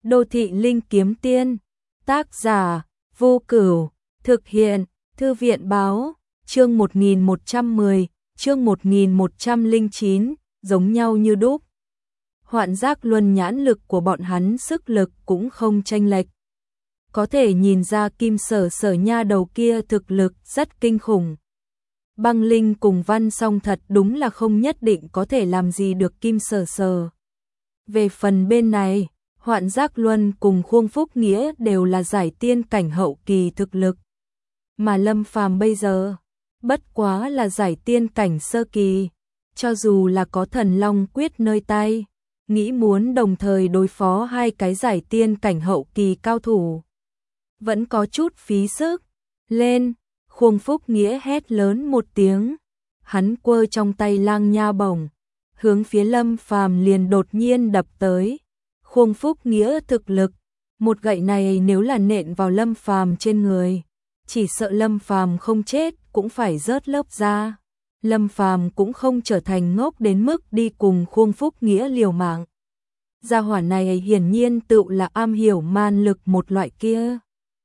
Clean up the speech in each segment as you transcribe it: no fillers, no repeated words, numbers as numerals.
Đô thị linh kiếm tiên, tác giả, Vô Cửu, thực hiện, Thư viện báo, chương 1110, chương 1109, giống nhau như đúc. Hoạn Giác Luân nhãn lực của bọn hắn sức lực cũng không chênh lệch. Có thể nhìn ra Kim Sở Sở nha đầu kia thực lực rất kinh khủng. Băng Linh cùng Văn Song thật đúng là không nhất định có thể làm gì được Kim Sở Sở. Về phần bên này, Hoạn Giác Luân cùng Khuông Phúc Nghĩa đều là giải tiên cảnh hậu kỳ thực lực. Mà Lâm Phàm bây giờ, bất quá là giải tiên cảnh sơ kỳ, cho dù là có Thần Long Quyết nơi tay, nghĩ muốn đồng thời đối phó hai cái giải tiên cảnh hậu kỳ cao thủ. Vẫn có chút phí sức. Lên, Khuông Phúc Nghĩa hét lớn một tiếng, hắn quơ trong tay lang nha bổng, hướng phía Lâm Phàm liền đột nhiên đập tới. Khuông Phúc Nghĩa thực lực, một gậy này nếu là nện vào Lâm Phàm trên người, chỉ sợ Lâm Phàm không chết cũng phải rớt lớp da. Lâm Phàm cũng không trở thành ngốc đến mức đi cùng Khuông Phúc Nghĩa liều mạng. Gia hỏa này hiển nhiên tự là am hiểu man lực một loại kia.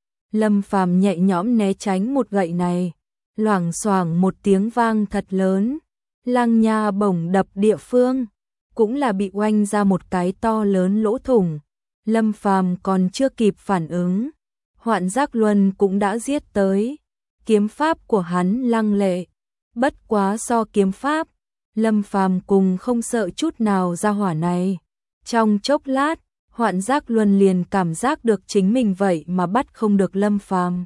Lâm Phàm nhẹ nhõm né tránh một gậy này, loảng xoảng một tiếng vang thật lớn, lang nha bổng đập địa phương, cũng là bị oanh ra một cái to lớn lỗ thủng. Lâm Phàm còn chưa kịp phản ứng, Hoạn Giác Luân cũng đã giết tới. Kiếm pháp của hắn lăng lệ, bất quá so kiếm pháp, Lâm Phàm cùng không sợ chút nào gia hỏa này. Trong chốc lát, Hoạn Giác Luân liền cảm giác được chính mình vậy mà bắt không được Lâm Phàm.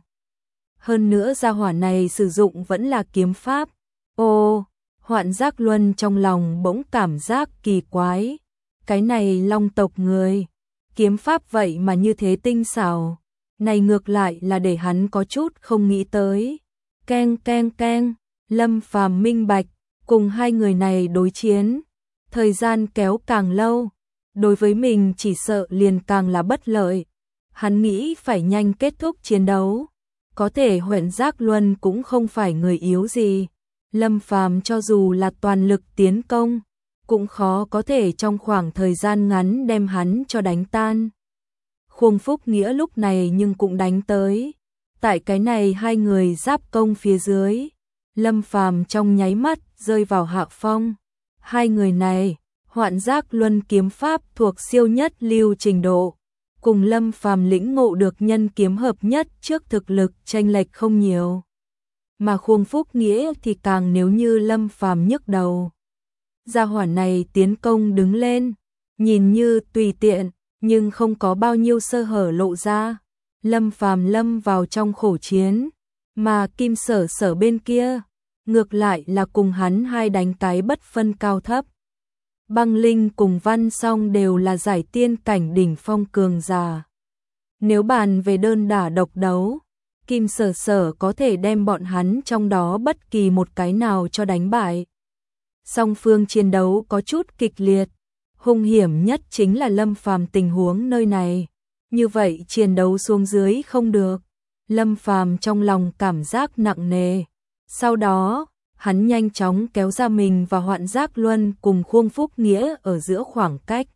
Hơn nữa gia hỏa này sử dụng vẫn là kiếm pháp. Ô, Hoạn Giác Luân trong lòng bỗng cảm giác kỳ quái. Cái này Long tộc người, kiếm pháp vậy mà như thế tinh xảo. Này ngược lại là để hắn có chút không nghĩ tới. Keng keng keng, Lâm Phàm minh bạch, cùng hai người này đối chiến. Thời gian kéo càng lâu, đối với mình chỉ sợ liền càng là bất lợi. Hắn nghĩ phải nhanh kết thúc chiến đấu. Có thể Hoạn Giác Luân cũng không phải người yếu gì. Lâm Phàm cho dù là toàn lực tiến công, cũng khó có thể trong khoảng thời gian ngắn đem hắn cho đánh tan. Khuông Phúc Nghĩa lúc này nhưng cũng đánh tới. Tại cái này hai người giáp công phía dưới, Lâm Phàm trong nháy mắt rơi vào hạ phong. Hai người này, Hoạn Giác Luân kiếm pháp thuộc siêu nhất lưu trình độ, cùng Lâm Phàm lĩnh ngộ được nhân kiếm hợp nhất trước thực lực chênh lệch không nhiều. Mà Khuông Phúc Nghĩa thì càng nếu như Lâm Phàm nhức đầu. Gia hỏa này tiến công đứng lên, nhìn như tùy tiện, nhưng không có bao nhiêu sơ hở lộ ra. Lâm Phàm lâm vào trong khổ chiến, mà Kim Sở Sở bên kia, ngược lại là cùng hắn hai đánh cái bất phân cao thấp. Băng Linh cùng Văn Song đều là giải tiên cảnh đỉnh phong cường giả. Nếu bàn về đơn đả độc đấu, Kim Sở Sở có thể đem bọn hắn trong đó bất kỳ một cái nào cho đánh bại. Song phương chiến đấu có chút kịch liệt, hung hiểm nhất chính là Lâm Phàm tình huống nơi này. Như vậy chiến đấu xuống dưới không được. Lâm Phàm trong lòng cảm giác nặng nề. Sau đó, hắn nhanh chóng kéo ra mình và Hoạn Giác Luân cùng Khuông Phúc Nghĩa ở giữa khoảng cách.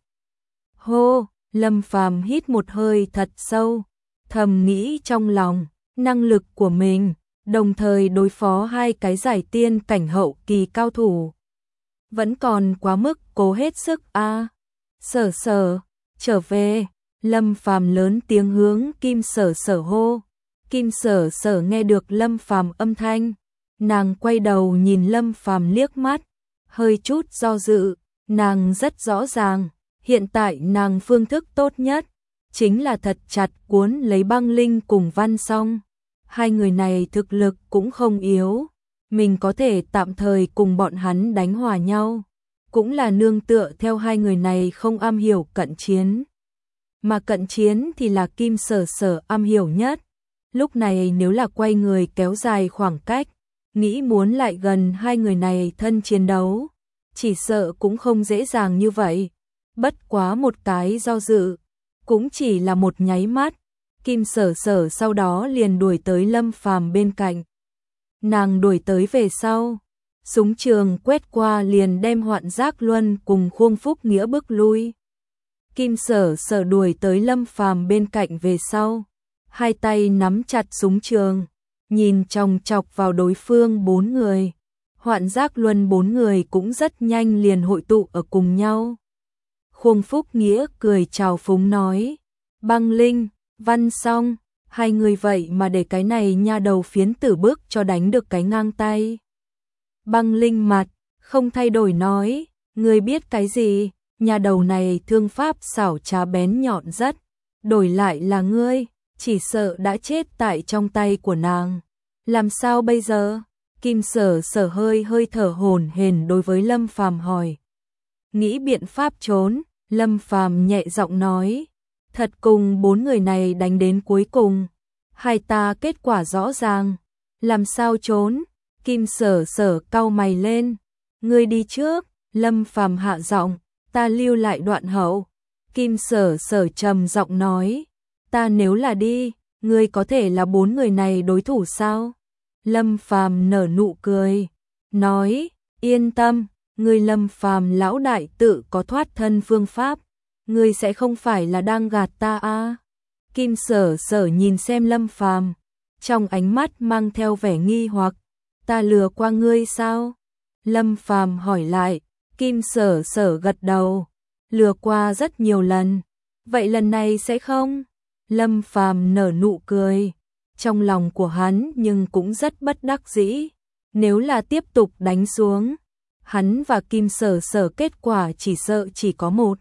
Hô, Lâm Phàm hít một hơi thật sâu, thầm nghĩ trong lòng, năng lực của mình, đồng thời đối phó hai cái giải tiên cảnh hậu kỳ cao thủ. Vẫn còn quá mức cố hết sức a. Sở Sở, trở về. Lâm Phàm lớn tiếng hướng Kim Sở Sở hô. Kim Sở Sở nghe được Lâm Phàm âm thanh, nàng quay đầu nhìn Lâm Phàm liếc mắt, hơi chút do dự. Nàng rất rõ ràng, hiện tại nàng phương thức tốt nhất chính là thật chặt cuốn lấy Băng Linh cùng Văn Song. Hai người này thực lực cũng không yếu, mình có thể tạm thời cùng bọn hắn đánh hòa nhau, cũng là nương tựa theo hai người này không am hiểu cận chiến. Mà cận chiến thì là Kim Sở Sở am hiểu nhất. Lúc này nếu là quay người kéo dài khoảng cách, nghĩ muốn lại gần hai người này thân chiến đấu, chỉ sợ cũng không dễ dàng như vậy. Bất quá một cái do dự, cũng chỉ là một nháy mắt, Kim Sở Sở sau đó liền đuổi tới Lâm Phàm bên cạnh. Nàng đuổi tới về sau, súng trường quét qua liền đem Hoạn Giác Luân cùng Khuông Phúc Nghĩa bước lui. Kim Sở Sở đuổi tới Lâm Phàm bên cạnh về sau, hai tay nắm chặt súng trường, nhìn chòng chọc vào đối phương 4 người. Hoạn Giác Luân 4 người cũng rất nhanh liền hội tụ ở cùng nhau. Khuông Phúc Nghĩa cười chào phúng nói, Băng Linh, Văn Song, hai người vậy mà để cái này nha đầu phiến tử bước cho đánh được cái ngang tay. Băng Linh mặt không thay đổi nói, ngươi biết cái gì, nhà đầu này thương pháp xảo trá bén nhọn rất, đổi lại là ngươi, chỉ sợ đã chết tại trong tay của nàng. Làm sao bây giờ? Kim Sở Sở hơi thở hổn hển đối với Lâm Phàm hỏi. Nghĩ biện pháp trốn, Lâm Phàm nhẹ giọng nói, thật cùng 4 người này đánh đến cuối cùng, hai ta kết quả rõ ràng, làm sao trốn? Kim Sở Sở cau mày lên, ngươi đi trước. Lâm Phàm hạ giọng, ta lưu lại đoạn hậu. Kim Sở Sở trầm giọng nói, ta nếu là đi, ngươi có thể là 4 người này đối thủ sao? Lâm Phàm nở nụ cười, nói, yên tâm, ngươi Lâm Phàm lão đại tự có thoát thân phương pháp, ngươi sẽ không phải là đang gạt ta à? Kim Sở Sở nhìn xem Lâm Phàm, trong ánh mắt mang theo vẻ nghi hoặc, ta lừa qua ngươi sao? Lâm Phàm hỏi lại. Kim Sở Sở gật đầu, lừa qua rất nhiều lần, vậy lần này sẽ không? Lâm Phàm nở nụ cười, trong lòng của hắn nhưng cũng rất bất đắc dĩ, nếu là tiếp tục đánh xuống, hắn và Kim Sở Sở kết quả chỉ sợ chỉ có một,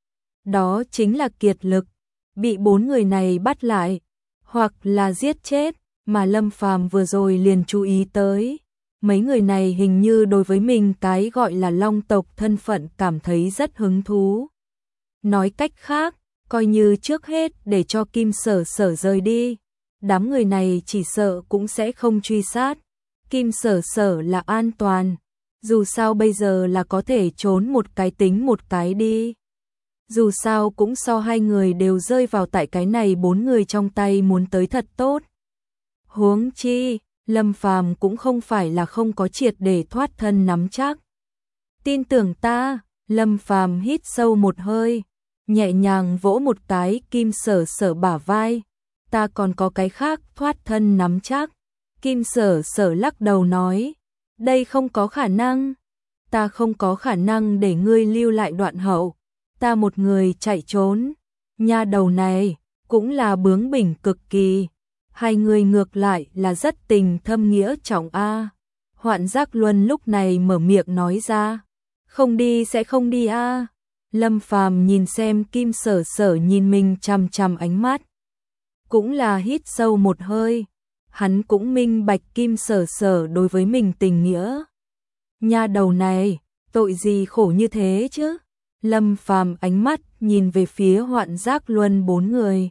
đó chính là kiệt lực, bị 4 người này bắt lại, hoặc là giết chết, mà Lâm Phàm vừa rồi liền chú ý tới. Mấy người này hình như đối với mình cái gọi là Long tộc thân phận cảm thấy rất hứng thú. Nói cách khác, coi như trước hết để cho Kim Sở Sở rời đi, đám người này chỉ sợ cũng sẽ không truy sát. Kim Sở Sở là an toàn, dù sao bây giờ là có thể trốn một cái tính một cái đi. Dù sao cũng so hai người đều rơi vào tại cái này 4 người trong tay muốn tới thật tốt. Huống chi, Lâm Phàm cũng không phải là không có triệt để thoát thân nắm chắc. Tin tưởng ta, Lâm Phàm hít sâu một hơi, nhẹ nhàng vỗ một cái Kim Sở Sở bả vai, ta còn có cái khác thoát thân nắm chắc. Kim Sở Sở lắc đầu nói, đây không có khả năng, ta không có khả năng để ngươi lưu lại đoạn hậu, ta một người chạy trốn, nha đầu này cũng là bướng bỉnh cực kỳ. Hai người ngược lại là rất tình thâm nghĩa trọng a. Hoạn Giác Luân lúc này mở miệng nói ra, không đi sẽ không đi a. Lâm Phàm nhìn xem Kim Sở Sở nhìn mình chằm chằm ánh mắt, cũng là hít sâu một hơi, hắn cũng minh bạch Kim Sở Sở đối với mình tình nghĩa. Nha đầu này, tội gì khổ như thế chứ? Lâm Phàm ánh mắt nhìn về phía Hoạn Giác Luân 4 người,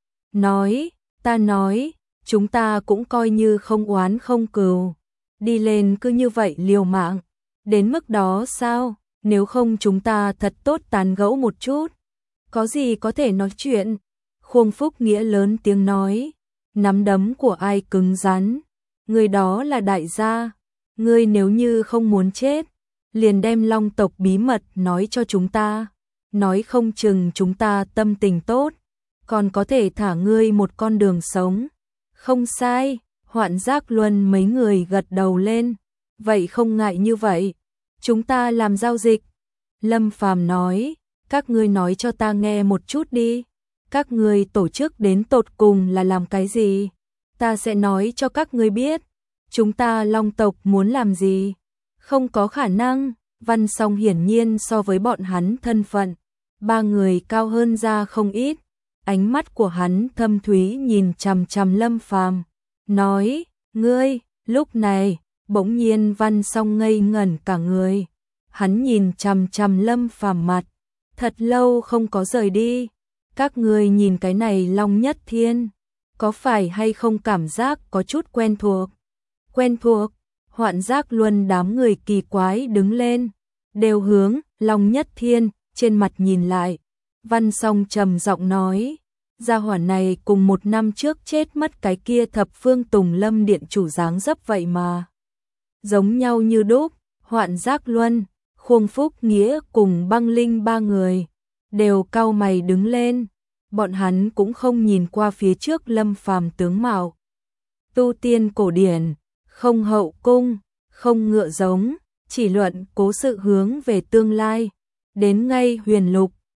nói, ta nói, chúng ta cũng coi như không oán không cừu, đi lên cứ như vậy liều mạng, đến mức đó sao? Nếu không chúng ta thật tốt tán gẫu một chút, có gì có thể nói chuyện. Khuông Phúc Nghĩa lớn tiếng nói, nắm đấm của ai cứng rắn, người đó là đại gia, ngươi nếu như không muốn chết, liền đem Long tộc bí mật nói cho chúng ta, nói không chừng chúng ta tâm tình tốt, còn có thể thả ngươi một con đường sống. Không sai, Hoạn Giác Luân mấy người gật đầu lên, vậy không ngại như vậy, chúng ta làm giao dịch. Lâm Phàm nói, các ngươi nói cho ta nghe một chút đi, các ngươi tổ chức đến tột cùng là làm cái gì, ta sẽ nói cho các ngươi biết, chúng ta Long tộc muốn làm gì. Không có khả năng, Văn Song hiển nhiên so với bọn hắn thân phận, 3 người cao hơn ra không ít. Ánh mắt của hắn thâm thúy nhìn chằm chằm Lâm Phàm, nói, ngươi, lúc này, bỗng nhiên Văn Song ngây ngẩn cả người. Hắn nhìn chằm chằm Lâm Phàm mặt, thật lâu không có rời đi. Các ngươi nhìn cái này Long Nhất Thiên, có phải hay không cảm giác có chút quen thuộc? Quen thuộc, Hoạn Giác Luân đám người kỳ quái đứng lên, đều hướng Long Nhất Thiên trên mặt nhìn lại. Văn Song trầm giọng nói, gia hỏa này cùng 1 năm trước chết mất cái kia Thập Phương Tùng Lâm điện chủ dáng dấp vậy mà. Giống nhau như đúc, Hoạn Giác Luân, Khuông Phúc Nghĩa cùng Băng Linh 3 người, đều cau mày đứng lên, bọn hắn cũng không nhìn qua phía trước Lâm Phàm tướng mạo. Tu tiên cổ điển, không hậu cung, không ngựa giống, chỉ luận cố sự hướng về tương lai, đến ngay huyền lục,